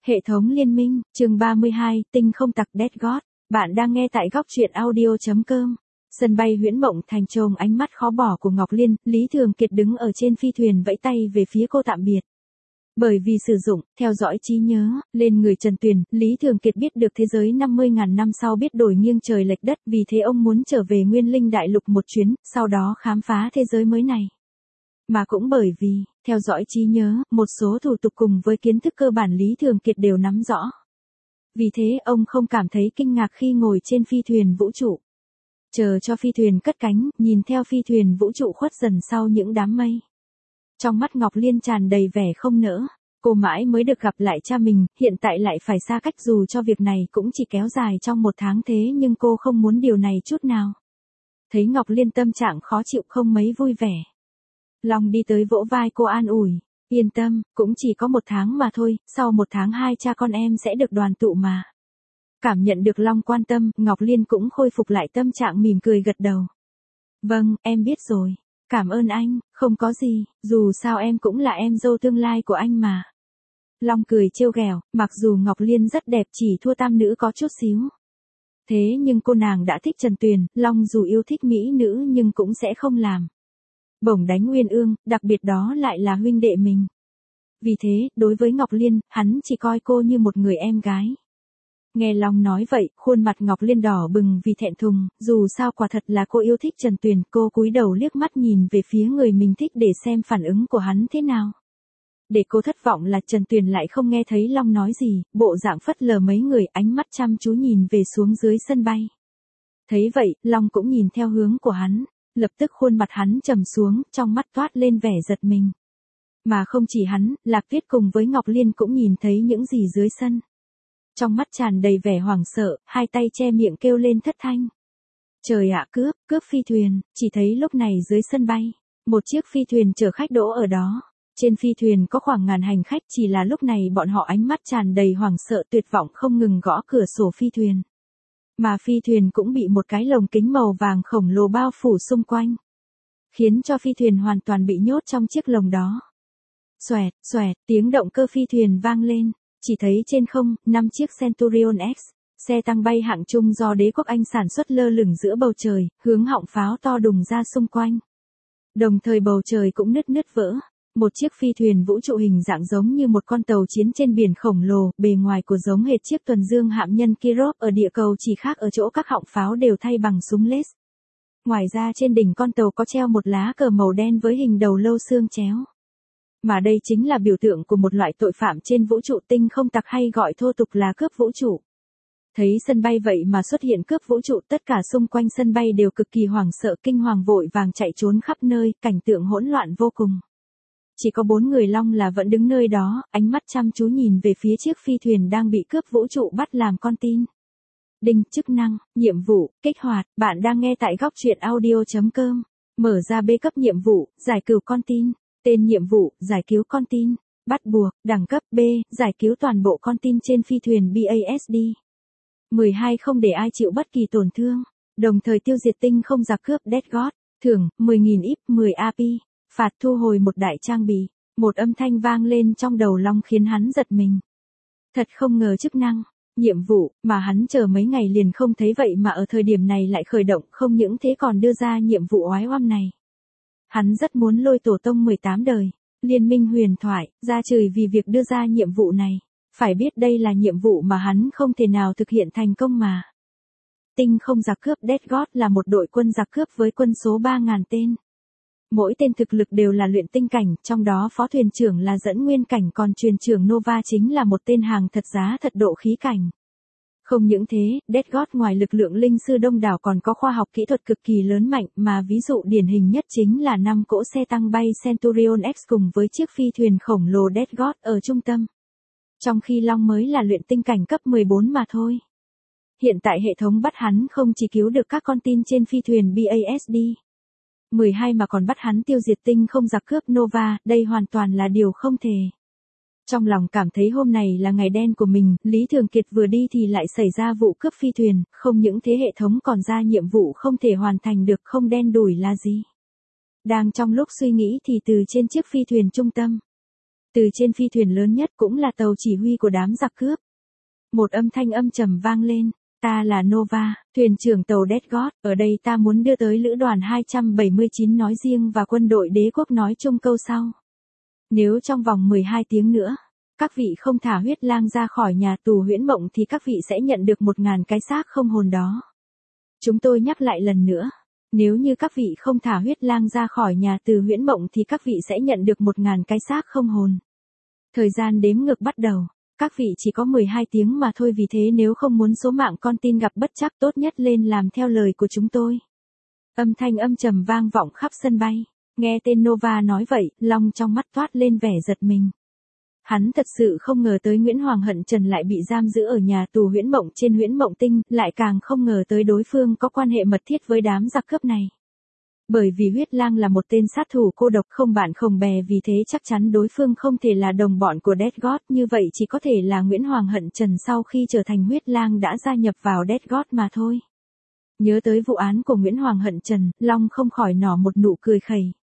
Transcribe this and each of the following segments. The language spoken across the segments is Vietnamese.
Hệ thống liên minh, chương 32, tinh không tặc Death God. Bạn đang nghe tại góc truyện audio.com. Sân bay Huyễn Mộng Thành trông ánh mắt khó bỏ của Ngọc Liên, Lý Thường Kiệt đứng ở trên phi thuyền vẫy tay về phía cô tạm biệt. Bởi vì sử dụng, theo dõi trí nhớ, lên người Trần Tuyền, Lý Thường Kiệt biết được thế giới 50.000 năm sau biết đổi nghiêng trời lệch đất, vì thế ông muốn trở về Nguyên Linh Đại Lục một chuyến, sau đó khám phá thế giới mới này. Mà cũng bởi vì, theo dõi trí nhớ, một số thủ tục cùng với kiến thức cơ bản Lý Thường Kiệt đều nắm rõ. Vì thế ông không cảm thấy kinh ngạc khi ngồi trên phi thuyền vũ trụ. Chờ cho phi thuyền cất cánh, nhìn theo phi thuyền vũ trụ khuất dần sau những đám mây. Trong mắt Ngọc Liên tràn đầy vẻ không nỡ. Cô mãi mới được gặp lại cha mình, hiện tại lại phải xa cách dù cho việc này cũng chỉ kéo dài trong 1 tháng thế nhưng cô không muốn điều này chút nào. Thấy Ngọc Liên tâm trạng khó chịu không mấy vui vẻ. Long đi tới vỗ vai cô an ủi, yên tâm, cũng chỉ có 1 tháng mà thôi, sau 1 tháng hai cha con em sẽ được đoàn tụ mà. Cảm nhận được Long quan tâm, Ngọc Liên cũng khôi phục lại tâm trạng mỉm cười gật đầu. Vâng, em biết rồi. Cảm ơn anh, không có gì, dù sao em cũng là em dâu tương lai của anh mà. Long cười trêu ghẹo, mặc dù Ngọc Liên rất đẹp chỉ thua tam nữ có chút xíu. Thế nhưng cô nàng đã thích Trần Tuyền, Long dù yêu thích mỹ nữ nhưng cũng sẽ không làm bổng đánh Uyên Ương, đặc biệt đó lại là huynh đệ mình. Vì thế, đối với Ngọc Liên, hắn chỉ coi cô như một người em gái. Nghe Long nói vậy, khuôn mặt Ngọc Liên đỏ bừng vì thẹn thùng, dù sao quả thật là cô yêu thích Trần Tuyền, cô cúi đầu liếc mắt nhìn về phía người mình thích để xem phản ứng của hắn thế nào. Để cô thất vọng là Trần Tuyền lại không nghe thấy Long nói gì, bộ dạng phất lờ mấy người, ánh mắt chăm chú nhìn về xuống dưới sân bay. Thấy vậy, Long cũng nhìn theo hướng của hắn. Lập tức khuôn mặt hắn trầm xuống, trong mắt toát lên vẻ giật mình. Mà không chỉ hắn, Lạc Viết cùng với Ngọc Liên cũng nhìn thấy những gì dưới sân. Trong mắt tràn đầy vẻ hoảng sợ, hai tay che miệng kêu lên thất thanh. Trời ạ, cướp phi thuyền, chỉ thấy lúc này dưới sân bay, một chiếc phi thuyền chở khách đỗ ở đó. Trên phi thuyền có khoảng ngàn hành khách, chỉ là lúc này bọn họ ánh mắt tràn đầy hoảng sợ tuyệt vọng không ngừng gõ cửa sổ phi thuyền. Mà phi thuyền cũng bị một cái lồng kính màu vàng khổng lồ bao phủ xung quanh. Khiến cho phi thuyền hoàn toàn bị nhốt trong chiếc lồng đó. Xoẹt, xoẹt, tiếng động cơ phi thuyền vang lên. Chỉ thấy trên không, 5 chiếc Centurion X, xe tăng bay hạng trung do đế quốc Anh sản xuất lơ lửng giữa bầu trời, hướng họng pháo to đùng ra xung quanh. Đồng thời bầu trời cũng nứt vỡ. Một chiếc phi thuyền vũ trụ hình dạng giống như một con tàu chiến trên biển khổng lồ, bề ngoài của giống hệt chiếc tuần dương hạm nhân Kirov ở địa cầu chỉ khác ở chỗ các họng pháo đều thay bằng súng lết. Ngoài ra trên đỉnh con tàu có treo một lá cờ màu đen với hình đầu lâu xương chéo. Mà đây chính là biểu tượng của một loại tội phạm trên vũ trụ, tinh không tặc hay gọi thô tục là cướp vũ trụ. Thấy sân bay vậy mà xuất hiện cướp vũ trụ, tất cả xung quanh sân bay đều cực kỳ hoảng sợ, kinh hoàng vội vàng chạy trốn khắp nơi, cảnh tượng hỗn loạn vô cùng. Chỉ có 4 người Long là vẫn đứng nơi đó, ánh mắt chăm chú nhìn về phía chiếc phi thuyền đang bị cướp vũ trụ bắt làm con tin. Đinh, chức năng, nhiệm vụ, kích hoạt, bạn đang nghe tại góc truyện audio.com. Mở ra B cấp nhiệm vụ, giải cứu con tin. Tên nhiệm vụ, giải cứu con tin. Bắt buộc, đẳng cấp B, giải cứu toàn bộ con tin trên phi thuyền BASD. 12 không để ai chịu bất kỳ tổn thương. Đồng thời tiêu diệt tinh không giặc cướp Death God. Thưởng, 10.000 IP, 10 AP. Phạt thu hồi một đại trang bị. Một âm thanh vang lên trong đầu Long khiến hắn giật mình. Thật không ngờ chức năng, nhiệm vụ, mà hắn chờ mấy ngày liền không thấy vậy mà ở thời điểm này lại khởi động, không những thế còn đưa ra nhiệm vụ oái oăm này. Hắn rất muốn lôi tổ tông 18 đời, liên minh huyền thoại, ra chửi vì việc đưa ra nhiệm vụ này. Phải biết đây là nhiệm vụ mà hắn không thể nào thực hiện thành công mà. Tinh không giặc cướp Death God là một đội quân giặc cướp với quân số 3.000 tên. Mỗi tên thực lực đều là luyện tinh cảnh, trong đó phó thuyền trưởng là dẫn nguyên cảnh, còn thuyền trưởng Nova chính là một tên hàng thật giá thật độ khí cảnh. Không những thế, Death God ngoài lực lượng linh sư đông đảo còn có khoa học kỹ thuật cực kỳ lớn mạnh, mà ví dụ điển hình nhất chính là 5 cỗ xe tăng bay Centurion X cùng với chiếc phi thuyền khổng lồ Death God ở trung tâm. Trong khi Long mới là luyện tinh cảnh cấp 14 mà thôi. Hiện tại hệ thống bắt hắn không chỉ cứu được các con tin trên phi thuyền BASD 12 mà còn bắt hắn tiêu diệt tinh không giặc cướp Nova, đây hoàn toàn là điều không thể. Trong lòng cảm thấy hôm này là ngày đen của mình, Lý Thường Kiệt vừa đi thì lại xảy ra vụ cướp phi thuyền, không những thế hệ thống còn ra nhiệm vụ không thể hoàn thành được, không đen đủi là gì. Đang trong lúc suy nghĩ thì từ trên chiếc phi thuyền trung tâm, Từ trên phi thuyền lớn nhất cũng là tàu chỉ huy của đám giặc cướp. Một âm thanh âm trầm vang lên. Ta là Nova, thuyền trưởng tàu Death God, ở đây ta muốn đưa tới lữ đoàn 279 nói riêng và quân đội đế quốc nói chung câu sau. Nếu trong vòng 12 tiếng nữa, các vị không thả huyết lang ra khỏi nhà tù huyễn mộng thì các vị sẽ nhận được 1.000 cái xác không hồn đó. Chúng tôi nhắc lại lần nữa. Nếu như các vị không thả huyết lang ra khỏi nhà tù huyễn mộng thì các vị sẽ nhận được 1.000 cái xác không hồn. Thời gian đếm ngược bắt đầu. Các vị chỉ có 12 tiếng mà thôi, vì thế nếu không muốn số mạng con tin gặp bất trắc tốt nhất lên làm theo lời của chúng tôi. Âm thanh âm trầm vang vọng khắp sân bay. Nghe tên Nova nói vậy, Long trong mắt toát lên vẻ giật mình. Hắn thật sự không ngờ tới Nguyễn Hoàng Hận Trần lại bị giam giữ ở nhà tù huyễn mộng trên huyễn mộng tinh, lại càng không ngờ tới đối phương có quan hệ mật thiết với đám giặc cướp này. Bởi vì huyết lang là một tên sát thủ cô độc không bạn không bè, vì thế chắc chắn đối phương không thể là đồng bọn của Death God, như vậy chỉ có thể là Nguyễn Hoàng Hận Trần sau khi trở thành huyết lang đã gia nhập vào Death God mà thôi. Nhớ tới vụ án của Nguyễn Hoàng Hận Trần, Long không khỏi nở một nụ cười khẩy.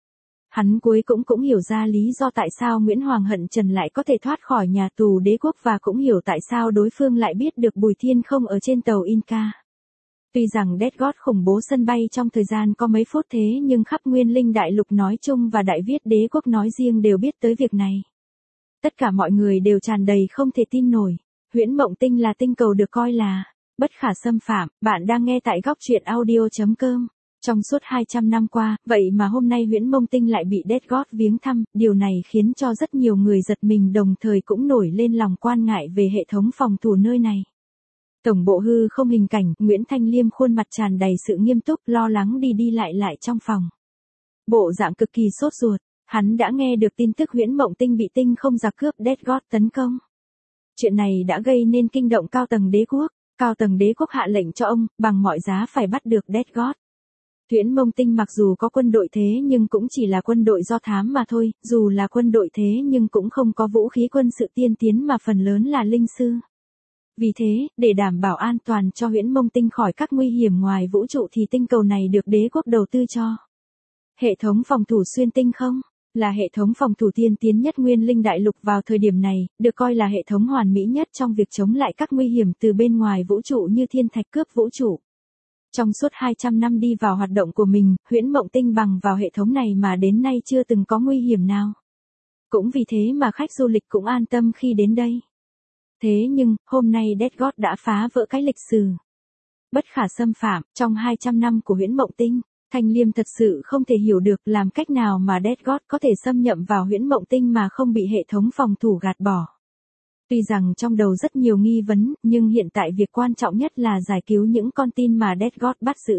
Hắn cuối cũng hiểu ra lý do tại sao Nguyễn Hoàng Hận Trần lại có thể thoát khỏi nhà tù đế quốc, và cũng hiểu tại sao đối phương lại biết được Bùi Thiên không ở trên tàu Inca. Tuy rằng Death God khủng bố sân bay trong thời gian có mấy phút, thế nhưng khắp Nguyên Linh Đại Lục nói chung và Đại Viết Đế quốc nói riêng đều biết tới việc này. Tất cả mọi người đều tràn đầy không thể tin nổi. Huyễn Mộng Tinh là tinh cầu được coi là bất khả xâm phạm. Bạn đang nghe tại góc truyện audio.com. Trong suốt 200 năm qua, vậy mà hôm nay Huyễn Mộng Tinh lại bị Death God viếng thăm, điều này khiến cho rất nhiều người giật mình, đồng thời cũng nổi lên lòng quan ngại về hệ thống phòng thủ nơi này. Tổng bộ hư không hình cảnh, Nguyễn Thanh Liêm khuôn mặt tràn đầy sự nghiêm túc, lo lắng đi lại trong phòng. Bộ dạng cực kỳ sốt ruột, hắn đã nghe được tin tức Huyễn Mộng Tinh bị tinh không giặc cướp Death God tấn công. Chuyện này đã gây nên kinh động cao tầng đế quốc. Cao tầng đế quốc hạ lệnh cho ông, bằng mọi giá phải bắt được Death God. Huyễn Mộng Tinh mặc dù có quân đội thế nhưng cũng chỉ là quân đội do thám mà thôi, dù là quân đội thế nhưng cũng không có vũ khí quân sự tiên tiến mà phần lớn là linh sư. Vì thế, để đảm bảo an toàn cho Huyễn Mộng Tinh khỏi các nguy hiểm ngoài vũ trụ thì tinh cầu này được đế quốc đầu tư cho. Hệ thống phòng thủ xuyên tinh không, là hệ thống phòng thủ tiên tiến nhất Nguyên Linh Đại Lục vào thời điểm này, được coi là hệ thống hoàn mỹ nhất trong việc chống lại các nguy hiểm từ bên ngoài vũ trụ như thiên thạch cướp vũ trụ. Trong suốt 200 năm đi vào hoạt động của mình, Huyễn Mộng Tinh bằng vào hệ thống này mà đến nay chưa từng có nguy hiểm nào. Cũng vì thế mà khách du lịch cũng an tâm khi đến đây. Thế nhưng, hôm nay Death God đã phá vỡ cái lịch sử bất khả xâm phạm. Trong 200 năm của Huyễn Mộng Tinh, Thanh Liêm thật sự không thể hiểu được làm cách nào mà Death God có thể xâm nhập vào Huyễn Mộng Tinh mà không bị hệ thống phòng thủ gạt bỏ. Tuy rằng trong đầu rất nhiều nghi vấn, nhưng hiện tại việc quan trọng nhất là giải cứu những con tin mà Death God bắt giữ.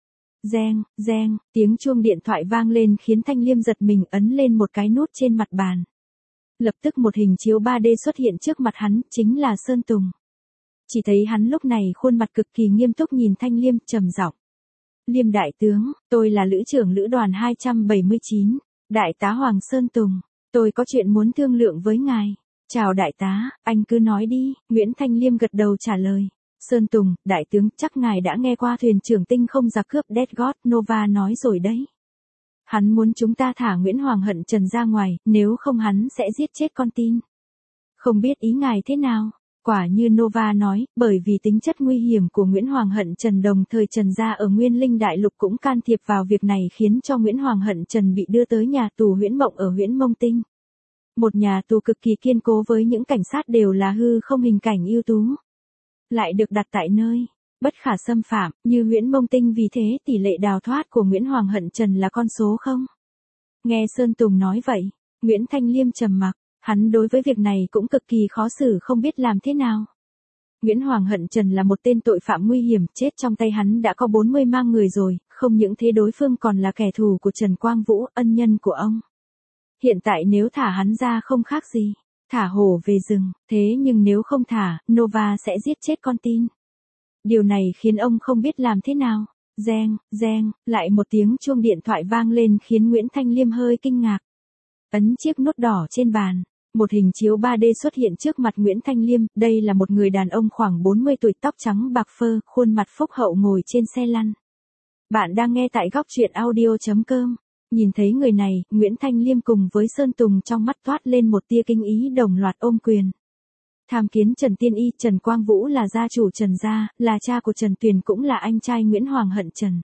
Reng, tiếng chuông điện thoại vang lên khiến Thanh Liêm giật mình, ấn lên một cái nút trên mặt bàn. Lập tức một hình chiếu 3D xuất hiện trước mặt hắn, chính là Sơn Tùng. Chỉ thấy hắn lúc này khuôn mặt cực kỳ nghiêm túc nhìn Thanh Liêm, trầm giọng. Liêm đại tướng, tôi là lữ trưởng lữ đoàn 279, đại tá Hoàng Sơn Tùng. Tôi có chuyện muốn thương lượng với ngài. Chào đại tá, anh cứ nói đi. Nguyễn Thanh Liêm gật đầu trả lời. Sơn Tùng, đại tướng, chắc ngài đã nghe qua thuyền trưởng tinh không giặc cướp Death God, Nova nói rồi đấy. Hắn muốn chúng ta thả Nguyễn Hoàng Hận Trần ra ngoài, nếu không hắn sẽ giết chết con tin. Không biết ý ngài thế nào? Quả như Nova nói, bởi vì tính chất nguy hiểm của Nguyễn Hoàng Hận Trần, đồng thời Trần gia ở Nguyên Linh Đại Lục cũng can thiệp vào việc này, khiến cho Nguyễn Hoàng Hận Trần bị đưa tới nhà tù Huyễn Mộng ở Huyễn Mộng Tinh. Một nhà tù cực kỳ kiên cố với những cảnh sát đều là hư không hình cảnh ưu tú. Lại được đặt tại nơi bất khả xâm phạm như Huyễn Mộng Tinh, vì thế tỷ lệ đào thoát của Nguyễn Hoàng Hận Trần là con số không. Nghe Sơn Tùng nói vậy, Nguyễn Thanh Liêm trầm mặc, hắn đối với việc này cũng cực kỳ khó xử, không biết làm thế nào. Nguyễn Hoàng Hận Trần là một tên tội phạm nguy hiểm, chết trong tay hắn đã có 40 mang người rồi, không những thế đối phương còn là kẻ thù của Trần Quang Vũ, ân nhân của ông. Hiện tại nếu thả hắn ra không khác gì thả hổ về rừng, thế nhưng nếu không thả, Nova sẽ giết chết con tin. Điều này khiến ông không biết làm thế nào. Reng, lại một tiếng chuông điện thoại vang lên khiến Nguyễn Thanh Liêm hơi kinh ngạc. Ấn chiếc nút đỏ trên bàn, một hình chiếu 3D xuất hiện trước mặt Nguyễn Thanh Liêm, đây là một người đàn ông khoảng 40 tuổi, tóc trắng bạc phơ, khuôn mặt phúc hậu ngồi trên xe lăn. Bạn đang nghe tại góc truyện audio.com. Nhìn thấy người này, Nguyễn Thanh Liêm cùng với Sơn Tùng trong mắt toát lên một tia kinh ý đồng loạt ôm quyền. Tham kiến Trần Tiên Y, Trần Quang Vũ là gia chủ Trần gia, là cha của Trần Tuyền cũng là anh trai Nguyễn Hoàng Hận Trần.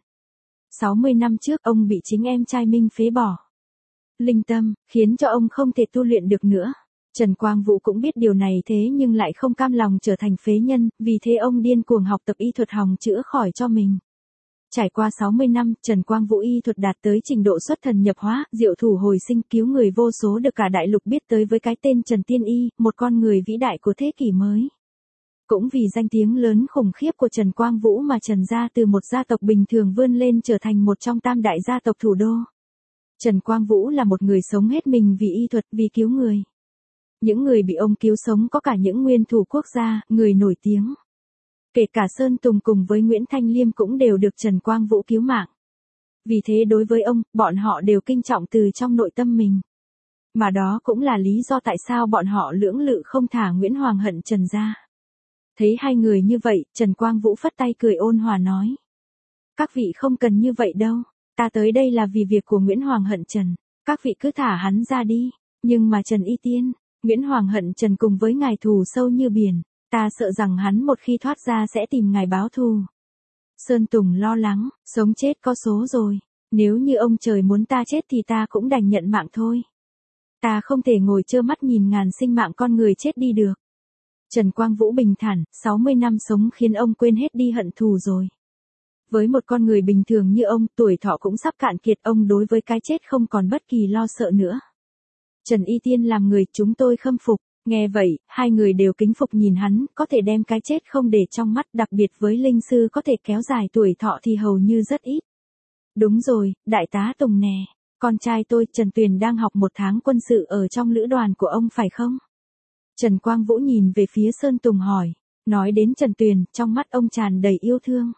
60 năm trước ông bị chính em trai Minh phế bỏ linh tâm, khiến cho ông không thể tu luyện được nữa. Trần Quang Vũ cũng biết điều này thế nhưng lại không cam lòng trở thành phế nhân, vì thế ông điên cuồng học tập y thuật hòng chữa khỏi cho mình. Trải qua 60 năm, Trần Quang Vũ y thuật đạt tới trình độ xuất thần nhập hóa, diệu thủ hồi sinh, cứu người vô số được cả đại lục biết tới với cái tên Trần Tiên Y, một con người vĩ đại của thế kỷ mới. Cũng vì danh tiếng lớn khủng khiếp của Trần Quang Vũ mà Trần gia từ một gia tộc bình thường vươn lên trở thành một trong tam đại gia tộc thủ đô. Trần Quang Vũ là một người sống hết mình vì y thuật, vì cứu người. Những người bị ông cứu sống có cả những nguyên thủ quốc gia, người nổi tiếng. Kể cả Sơn Tùng cùng với Nguyễn Thanh Liêm cũng đều được Trần Quang Vũ cứu mạng. Vì thế đối với ông, bọn họ đều kinh trọng từ trong nội tâm mình. Mà đó cũng là lý do tại sao bọn họ lưỡng lự không thả Nguyễn Hoàng Hận Trần ra. Thấy hai người như vậy, Trần Quang Vũ phất tay cười ôn hòa nói. Các vị không cần như vậy đâu, ta tới đây là vì việc của Nguyễn Hoàng Hận Trần, các vị cứ thả hắn ra đi. Nhưng mà Trần Y Tiên, Nguyễn Hoàng Hận Trần cùng với ngài thù sâu như biển, ta sợ rằng hắn một khi thoát ra sẽ tìm ngài báo thù. Sơn Tùng lo lắng, sống chết có số rồi, nếu như ông trời muốn ta chết thì ta cũng đành nhận mạng thôi. Ta không thể ngồi trơ mắt nhìn ngàn sinh mạng con người chết đi được. Trần Quang Vũ bình thản, 60 năm sống khiến ông quên hết đi hận thù rồi. Với một con người bình thường như ông, tuổi thọ cũng sắp cạn kiệt, ông đối với cái chết không còn bất kỳ lo sợ nữa. Trần Y Tiên làm người chúng tôi khâm phục. Nghe vậy, hai người đều kính phục nhìn hắn, có thể đem cái chết không để trong mắt, đặc biệt với linh sư có thể kéo dài tuổi thọ thì hầu như rất ít. Đúng rồi, đại tá Tùng nè, con trai tôi Trần Tuyền đang học 1 tháng quân sự ở trong lữ đoàn của ông phải không? Trần Quang Vũ nhìn về phía Sơn Tùng hỏi, nói đến Trần Tuyền, trong mắt ông tràn đầy yêu thương.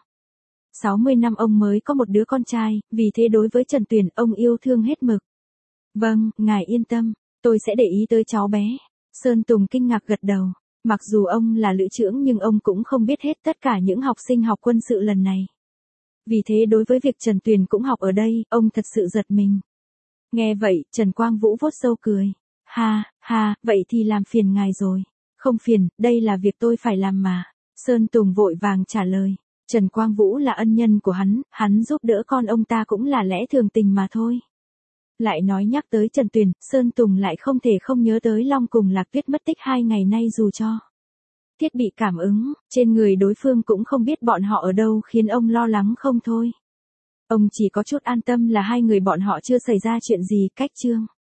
60 năm ông mới có một đứa con trai, vì thế đối với Trần Tuyền ông yêu thương hết mực. Vâng, ngài yên tâm, tôi sẽ để ý tới cháu bé. Sơn Tùng kinh ngạc gật đầu, mặc dù ông là lữ trưởng nhưng ông cũng không biết hết tất cả những học sinh học quân sự lần này. Vì thế đối với việc Trần Tuyền cũng học ở đây, ông thật sự giật mình. Nghe vậy, Trần Quang Vũ vuốt râu cười. Ha, vậy thì làm phiền ngài rồi. Không phiền, đây là việc tôi phải làm mà. Sơn Tùng vội vàng trả lời. Trần Quang Vũ là ân nhân của hắn giúp đỡ con ông ta cũng là lẽ thường tình mà thôi. Lại nói nhắc tới Trần Tuyền, Sơn Tùng lại không thể không nhớ tới Long cùng Lạc Tuyết mất tích 2 ngày nay dù cho thiết bị cảm ứng trên người đối phương cũng không biết bọn họ ở đâu khiến ông lo lắng không thôi. Ông chỉ có chút an tâm là hai người bọn họ chưa xảy ra chuyện gì. Cách chương